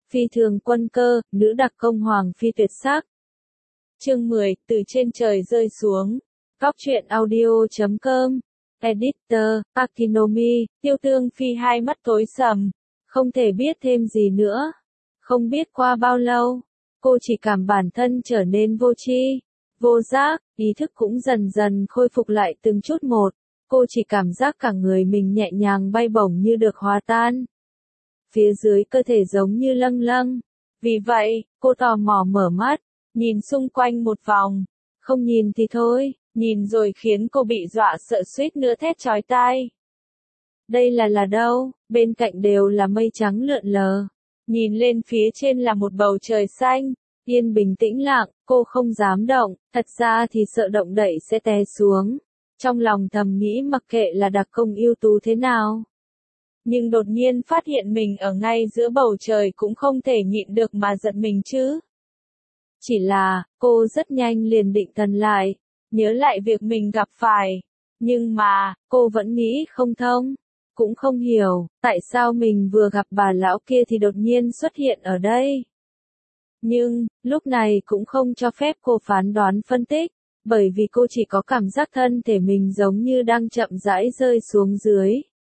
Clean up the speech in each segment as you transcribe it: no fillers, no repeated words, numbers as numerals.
Phi thường quân cơ, nữ đặc công hoàng phi tuyệt sắc. Chương 10, từ trên trời rơi xuống. Góc truyện audio.com. Editor, Akinomi, Tiêu Tương Phi hai mắt tối sầm. Không thể biết thêm gì nữa. Không biết qua bao lâu, cô chỉ cảm bản thân trở nên vô tri, vô giác, ý thức cũng dần dần khôi phục lại từng chút một. Cô chỉ cảm giác cả người mình nhẹ nhàng bay bổng như được hòa tan. Phía dưới cơ thể giống như lâng lâng. Vì vậy, cô tò mò mở mắt, nhìn xung quanh một vòng. Không nhìn thì thôi, nhìn rồi khiến cô bị dọa sợ suýt nữa thét chói tai. Đây là đâu? Bên cạnh đều là mây trắng lượn lờ. Nhìn lên phía trên là một bầu trời xanh, yên bình tĩnh lặng, cô không dám động, thật ra thì sợ động đậy sẽ té xuống. Trong lòng thầm nghĩ mặc kệ là đặc công ưu tú thế nào. Nhưng đột nhiên phát hiện mình ở ngay giữa bầu trời cũng không thể nhịn được mà giật mình chứ. Chỉ là, cô rất nhanh liền định thần lại, nhớ lại việc mình gặp phải. Nhưng mà, cô vẫn nghĩ không thông, cũng không hiểu, tại sao mình vừa gặp bà lão kia thì đột nhiên xuất hiện ở đây. Nhưng, lúc này cũng không cho phép cô phán đoán phân tích, bởi vì cô chỉ có cảm giác thân thể mình giống như đang chậm rãi rơi xuống dưới.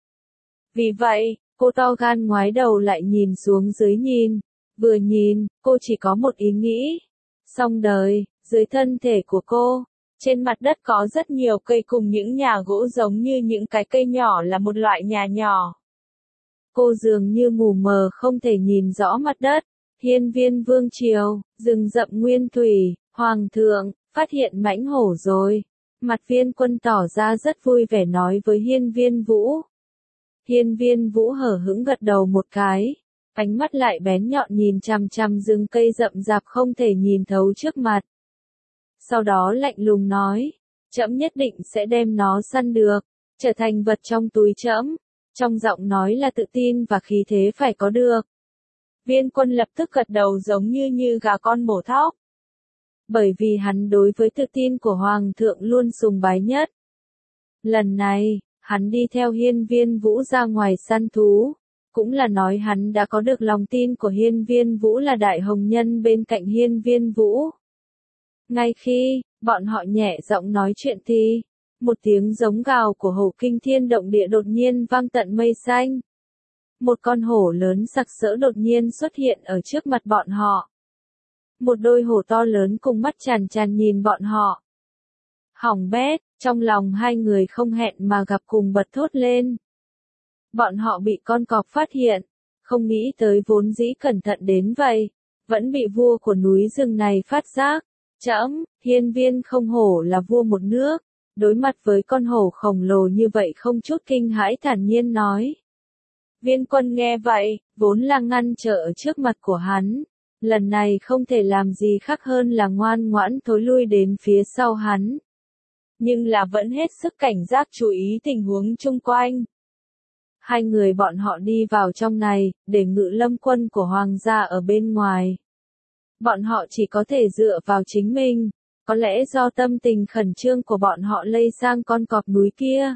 Vì vậy, cô to gan ngoái đầu lại nhìn xuống dưới nhìn. Vừa nhìn, cô chỉ có một ý nghĩ. Xong đời, dưới thân thể của cô, trên mặt đất có rất nhiều cây cùng những nhà gỗ giống như những cái cây nhỏ là một loại nhà nhỏ. Cô dường như mù mờ không thể nhìn rõ mặt đất. Hiên viên vương triều, rừng rậm nguyên thủy, hoàng thượng, phát hiện mãnh hổ rồi. Mặt Viên Quân tỏ ra rất vui vẻ nói với Hiên viên Vũ. Hiên viên Vũ hở hững gật đầu một cái, ánh mắt lại bén nhọn nhìn chằm chằm rừng cây rậm rạp không thể nhìn thấu trước mặt. Sau đó lạnh lùng nói, trẫm nhất định sẽ đem nó săn được, trở thành vật trong túi trẫm. Trong giọng nói là tự tin và khí thế phải có được. Viên Quân lập tức gật đầu giống như gà con mổ thóc. Bởi vì hắn đối với tự tin của Hoàng thượng luôn sùng bái nhất. Lần này, hắn đi theo Hiên viên Vũ ra ngoài săn thú, cũng là nói hắn đã có được lòng tin của Hiên viên Vũ là đại hồng nhân bên cạnh Hiên viên Vũ. Ngay khi, bọn họ nhẹ giọng nói chuyện thì, một tiếng giống gào của hổ kinh thiên động địa đột nhiên vang tận mây xanh. Một con hổ lớn sặc sỡ đột nhiên xuất hiện ở trước mặt bọn họ. Một đôi hổ to lớn cùng mắt chàn chàn nhìn bọn họ. Hỏng bét, trong lòng hai người không hẹn mà gặp cùng bật thốt lên. Bọn họ bị con cọp phát hiện, không nghĩ tới vốn dĩ cẩn thận đến vậy, vẫn bị vua của núi rừng này phát giác. Trẫm, hiên viên không hổ là vua một nước, đối mặt với con hổ khổng lồ như vậy không chút kinh hãi thản nhiên nói. Viên Quân nghe vậy, vốn là ngăn trở ở trước mặt của hắn, lần này không thể làm gì khác hơn là ngoan ngoãn thối lui đến phía sau hắn. Nhưng là vẫn hết sức cảnh giác chú ý tình huống chung quanh. Hai người bọn họ đi vào trong này, để Ngự Lâm quân của Hoàng gia ở bên ngoài. Bọn họ chỉ có thể dựa vào chính mình, có lẽ do tâm tình khẩn trương của bọn họ lây sang con cọp núi kia.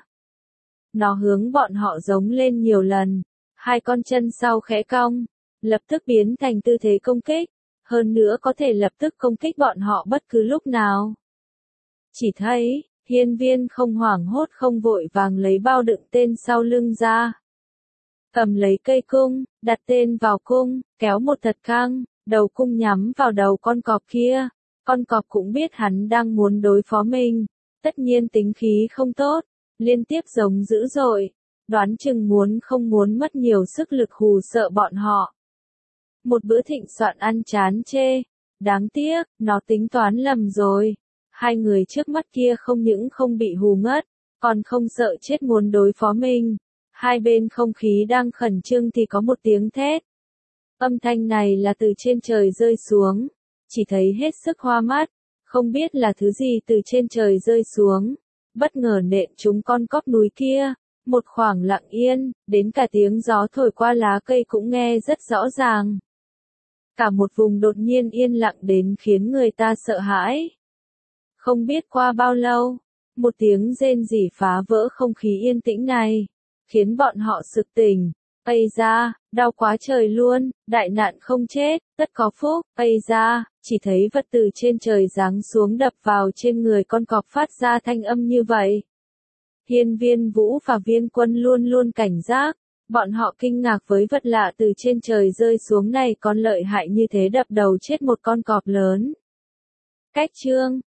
Nó hướng bọn họ giống lên nhiều lần, hai con chân sau khẽ cong, lập tức biến thành tư thế công kích, hơn nữa có thể lập tức công kích bọn họ bất cứ lúc nào. Chỉ thấy, hiên viên không hoảng hốt không vội vàng lấy bao đựng tên sau lưng ra. Cầm lấy cây cung, đặt tên vào cung, kéo một thật căng, đầu cung nhắm vào đầu con cọp kia. Con cọp cũng biết hắn đang muốn đối phó mình, tất nhiên tính khí không tốt, liên tiếp giống dữ dội, đoán chừng muốn không muốn mất nhiều sức lực hù sợ bọn họ. Một bữa thịnh soạn ăn chán chê, đáng tiếc, nó tính toán lầm rồi. Hai người trước mắt kia không những không bị hù ngất, còn không sợ chết muốn đối phó mình. Hai bên không khí đang khẩn trương thì có một tiếng thét. Âm thanh này là từ trên trời rơi xuống, chỉ thấy hết sức hoa mắt, không biết là thứ gì từ trên trời rơi xuống, bất ngờ nện trúng con cóc núi kia, một khoảng lặng yên, đến cả tiếng gió thổi qua lá cây cũng nghe rất rõ ràng. Cả một vùng đột nhiên yên lặng đến khiến người ta sợ hãi. Không biết qua bao lâu, một tiếng rên rỉ phá vỡ không khí yên tĩnh này, khiến bọn họ sực tỉnh. Ây da, Đau quá trời luôn, đại nạn không chết, tất có phúc, ây ra, chỉ thấy vật từ trên trời giáng xuống đập vào trên người con cọp phát ra thanh âm như vậy. Hiên Viên Vũ và Viên Quân luôn luôn cảnh giác, bọn họ kinh ngạc với vật lạ từ trên trời rơi xuống này còn lợi hại như thế đập đầu chết một con cọp lớn. Cách chương